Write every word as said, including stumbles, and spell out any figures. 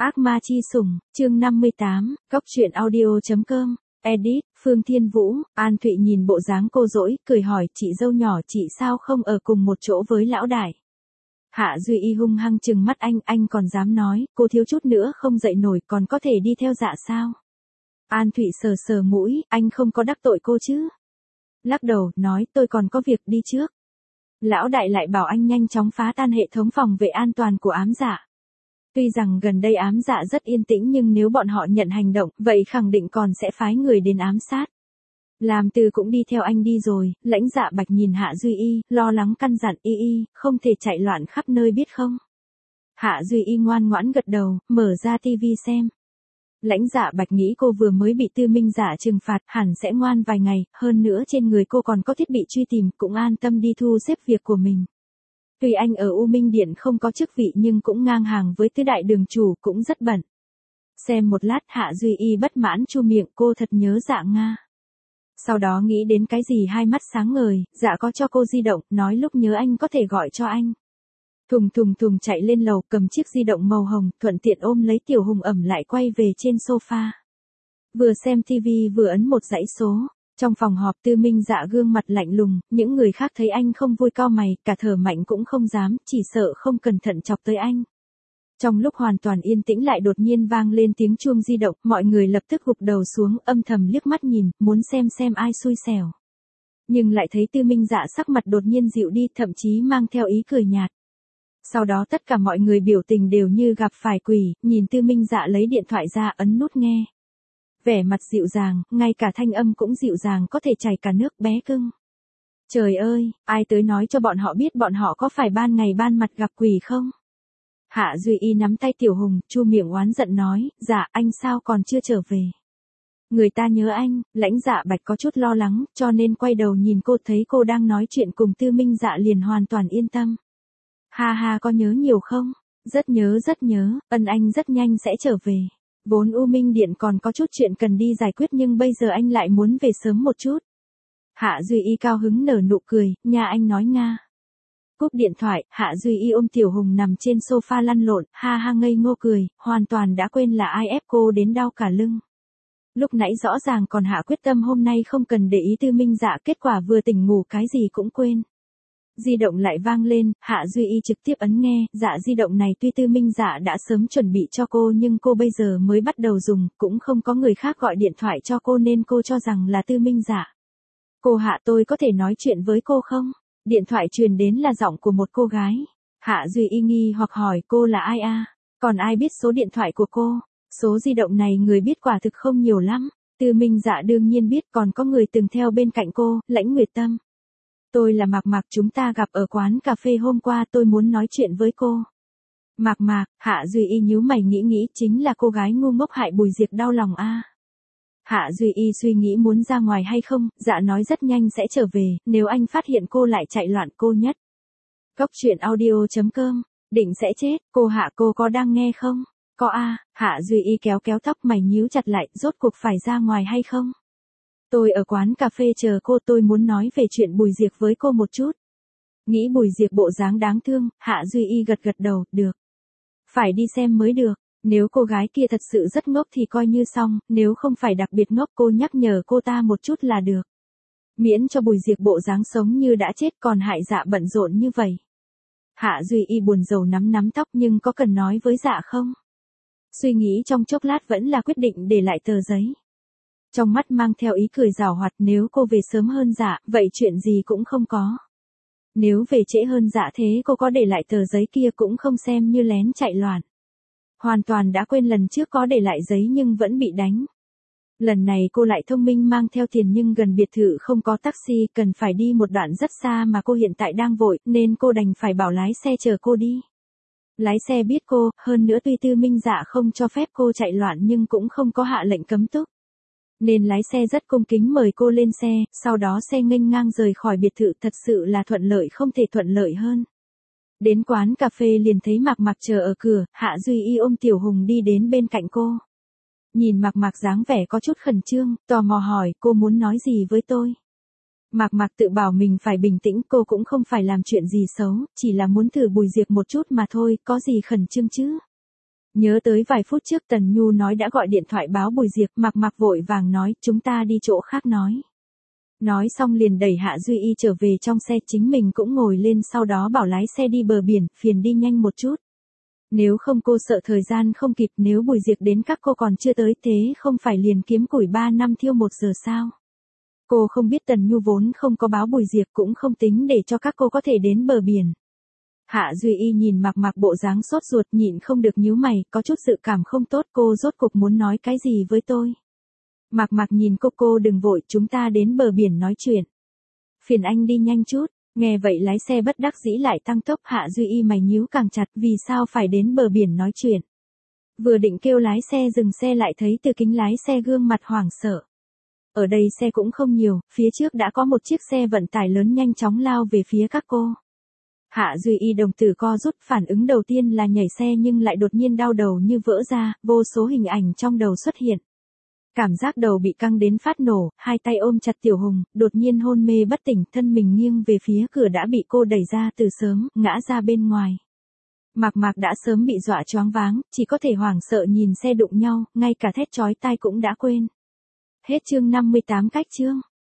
Ác ma chi sủng, chương năm mươi tám, Cóc truyện audio chấm com, edit, Phương Thiên Vũ. An Thụy nhìn bộ dáng cô dỗi, cười hỏi, chị dâu nhỏ chị sao không ở cùng một chỗ với lão đại. Hạ Duy Y hung hăng trừng mắt anh, anh còn dám nói, cô thiếu chút nữa không dậy nổi còn có thể đi theo dạ sao. An Thụy sờ sờ mũi, anh không có đắc tội cô chứ. Lắc đầu, nói tôi còn có việc đi trước. Lão đại lại bảo anh nhanh chóng phá tan hệ thống phòng vệ an toàn của ám dạ. Tuy rằng gần đây ám dạ rất yên tĩnh nhưng nếu bọn họ nhận hành động, vậy khẳng định còn sẽ phái người đến ám sát. Làm Từ cũng đi theo anh đi rồi, Lãnh Dạ Bạch nhìn Hạ Duy Y, lo lắng căn dặn Y Y, không thể chạy loạn khắp nơi biết không. Hạ Duy Y ngoan ngoãn gật đầu, mở ra tivi xem. Lãnh Dạ Bạch nghĩ cô vừa mới bị Tư Minh Dạ trừng phạt, hẳn sẽ ngoan vài ngày, hơn nữa trên người cô còn có thiết bị truy tìm, cũng an tâm đi thu xếp việc của mình. Tuy anh ở U Minh Điện không có chức vị nhưng cũng ngang hàng với tứ đại đường chủ, cũng rất bận. Xem một lát Hạ Duy Y bất mãn chu miệng, cô thật nhớ Dạ Nga. Sau đó nghĩ đến cái gì hai mắt sáng ngời, Dạ có cho cô di động, nói lúc nhớ anh có thể gọi cho anh. Thùng thùng thùng chạy lên lầu cầm chiếc di động màu hồng, thuận tiện ôm lấy Tiểu Hùng ẩm lại quay về trên sofa. Vừa xem tivi vừa ấn một dãy số. Trong phòng họp Tư Minh Dạ gương mặt lạnh lùng, những người khác thấy anh không vui cau mày, cả thở mạnh cũng không dám, chỉ sợ không cẩn thận chọc tới anh. Trong lúc hoàn toàn yên tĩnh lại đột nhiên vang lên tiếng chuông di động, mọi người lập tức gục đầu xuống, âm thầm liếc mắt nhìn, muốn xem xem ai xui xẻo. Nhưng lại thấy Tư Minh Dạ sắc mặt đột nhiên dịu đi, thậm chí mang theo ý cười nhạt. Sau đó tất cả mọi người biểu tình đều như gặp phải quỷ, nhìn Tư Minh Dạ lấy điện thoại ra ấn nút nghe. Vẻ mặt dịu dàng, ngay cả thanh âm cũng dịu dàng có thể chảy cả nước, bé cưng. Trời ơi, ai tới nói cho bọn họ biết bọn họ có phải ban ngày ban mặt gặp quỷ không? Hạ Duy Y nắm tay Tiểu Hùng, chu miệng oán giận nói, dạ anh sao còn chưa trở về? Người ta nhớ anh. Lãnh Dạ Bạch có chút lo lắng, cho nên quay đầu nhìn cô, thấy cô đang nói chuyện cùng Tư Minh Dạ liền hoàn toàn yên tâm. Ha ha, có nhớ nhiều không? Rất nhớ rất nhớ, ân anh rất nhanh sẽ trở về. Vốn U Minh Điện còn có chút chuyện cần đi giải quyết nhưng bây giờ anh lại muốn về sớm một chút. Hạ Duy Y cao hứng nở nụ cười, nhà anh nói Nga. Cúp điện thoại, Hạ Duy Y ôm Tiểu Hùng nằm trên sofa lăn lộn, ha ha ngây ngô cười, hoàn toàn đã quên là ai ép cô đến đau cả lưng. Lúc nãy rõ ràng còn hạ quyết tâm hôm nay không cần để ý Tư Minh Dạ, kết quả vừa tỉnh ngủ cái gì cũng quên. Di động lại vang lên, Hạ Duy Y trực tiếp ấn nghe, dạ di động này tuy Tư Minh Dạ đã sớm chuẩn bị cho cô nhưng cô bây giờ mới bắt đầu dùng, cũng không có người khác gọi điện thoại cho cô nên cô cho rằng là Tư Minh Dạ. Cô Hạ, tôi có thể nói chuyện với cô không? Điện thoại truyền đến là giọng của một cô gái. Hạ Duy Y nghi hoặc hỏi, cô là ai a? Còn ai biết số điện thoại của cô? Số di động này người biết quả thực không nhiều lắm. Tư Minh Dạ đương nhiên biết, còn có người từng theo bên cạnh cô, Lãnh Nguyệt Tâm. Tôi là Mạc Mạc, chúng ta gặp ở quán cà phê hôm qua, tôi muốn nói chuyện với cô. Mạc Mạc, Hạ Duy Y nhíu mày nghĩ nghĩ, chính là cô gái ngu ngốc hại Bùi Diệp đau lòng a. Hạ Duy Y suy nghĩ muốn ra ngoài hay không, Dạ nói rất nhanh sẽ trở về, nếu anh phát hiện cô lại chạy loạn cô nhất. Cóc truyện audio chấm com, định sẽ chết, cô Hạ cô có đang nghe không? Có a. Hạ Duy Y kéo kéo tóc mày nhíu chặt lại, rốt cuộc phải ra ngoài hay không? Tôi ở quán cà phê chờ cô, tôi muốn nói về chuyện Bùi Diệp với cô một chút. Nghĩ Bùi Diệp bộ dáng đáng thương, Hạ Duy Y gật gật đầu, được. Phải đi xem mới được, nếu cô gái kia thật sự rất ngốc thì coi như xong, nếu không phải đặc biệt ngốc cô nhắc nhở cô ta một chút là được. Miễn cho Bùi Diệp bộ dáng sống như đã chết còn hại Dạ bận rộn như vậy. Hạ Duy Y buồn rầu nắm nắm tóc, nhưng có cần nói với Dạ không? Suy nghĩ trong chốc lát vẫn là quyết định để lại tờ giấy. Trong mắt mang theo ý cười giảo hoạt, nếu cô về sớm hơn Dạ, vậy chuyện gì cũng không có. Nếu về trễ hơn Dạ thế cô có để lại tờ giấy kia cũng không xem như lén chạy loạn. Hoàn toàn đã quên lần trước có để lại giấy nhưng vẫn bị đánh. Lần này cô lại thông minh mang theo tiền nhưng gần biệt thự không có taxi, cần phải đi một đoạn rất xa mà cô hiện tại đang vội, nên cô đành phải bảo lái xe chờ cô đi. Lái xe biết cô, hơn nữa tuy Tư Minh Dạ không cho phép cô chạy loạn nhưng cũng không có hạ lệnh cấm túc. Nên lái xe rất cung kính mời cô lên xe, sau đó xe nghênh ngang rời khỏi biệt thự, thật sự là thuận lợi không thể thuận lợi hơn. Đến quán cà phê liền thấy Mạc Mạc chờ ở cửa, Hạ Duy Y ôm Tiểu Hùng đi đến bên cạnh cô. Nhìn Mạc Mạc dáng vẻ có chút khẩn trương, tò mò hỏi, cô muốn nói gì với tôi? Mạc Mạc tự bảo mình phải bình tĩnh, cô cũng không phải làm chuyện gì xấu, chỉ là muốn thử Bùi Diệp một chút mà thôi, có gì khẩn trương chứ? Nhớ tới vài phút trước Tần Nhu nói đã gọi điện thoại báo Bùi Diệp, Mạc Mạc vội vàng nói, chúng ta đi chỗ khác nói. Nói xong liền đẩy Hạ Duy Y trở về trong xe, chính mình cũng ngồi lên, sau đó bảo lái xe đi bờ biển, phiền đi nhanh một chút. Nếu không cô sợ thời gian không kịp, nếu Bùi Diệp đến các cô còn chưa tới, thế không phải liền kiếm củi ba năm thiêu một giờ sao? Cô không biết Tần Nhu vốn không có báo Bùi Diệp, cũng không tính để cho các cô có thể đến bờ biển. Hạ Duy Y nhìn Mạc Mạc bộ dáng sốt ruột, nhịn không được nhíu mày, có chút dự cảm không tốt, cô rốt cuộc muốn nói cái gì với tôi. Mạc Mạc nhìn cô, cô đừng vội, chúng ta đến bờ biển nói chuyện. Phiền anh đi nhanh chút. Nghe vậy lái xe bất đắc dĩ lại tăng tốc. Hạ Duy Y mày nhíu càng chặt, vì sao phải đến bờ biển nói chuyện. Vừa định kêu lái xe dừng xe lại thấy từ kính lái xe gương mặt hoảng sợ. Ở đây xe cũng không nhiều, phía trước đã có một chiếc xe vận tải lớn nhanh chóng lao về phía các cô. Hạ Duy Y đồng tử co rút, phản ứng đầu tiên là nhảy xe nhưng lại đột nhiên đau đầu như vỡ ra, vô số hình ảnh trong đầu xuất hiện. Cảm giác đầu bị căng đến phát nổ, hai tay ôm chặt Tiểu Hùng, đột nhiên hôn mê bất tỉnh, thân mình nghiêng về phía cửa đã bị cô đẩy ra từ sớm, ngã ra bên ngoài. Mạc Mạc đã sớm bị dọa choáng váng, chỉ có thể hoảng sợ nhìn xe đụng nhau, ngay cả thét chói tai cũng đã quên. Hết chương năm mươi tám cách chương.